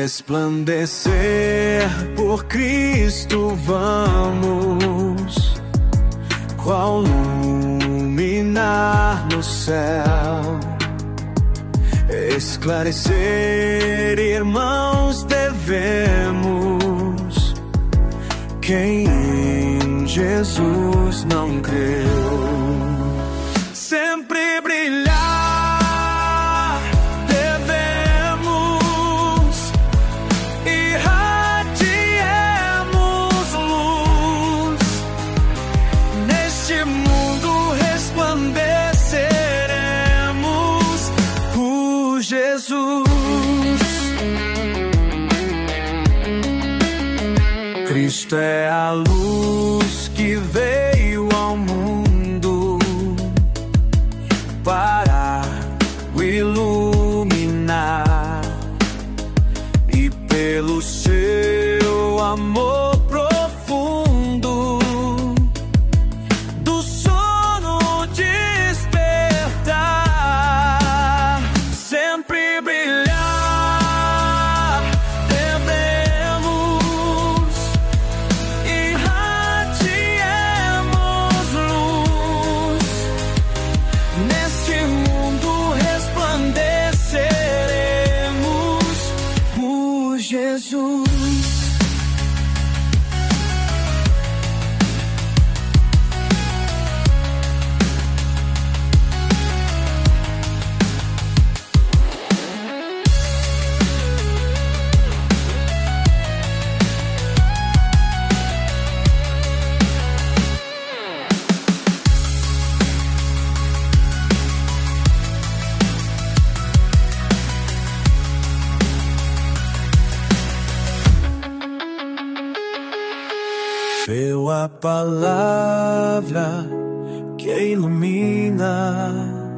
resplandecer por Cristo vamos, qual luminar no céu, esclarecer, irmãos, devemos. Quem em Jesus não creu, sempre brilhar devemos, irradiemos luz, neste mundo resplandeceremos por Jesus. Cristo é a luz que veio ao mundo para o iluminar, e pelo seu amor profundo do sono despertar, sempre brilhar devemos, irradiemos luz, neste mundo resplandeceremos por Jesus. Veio a palavra que ilumina,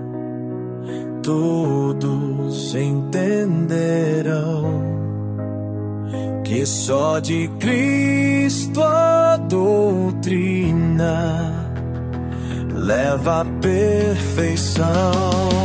todos entenderão que só de Cristo a doutrina leva à perfeição.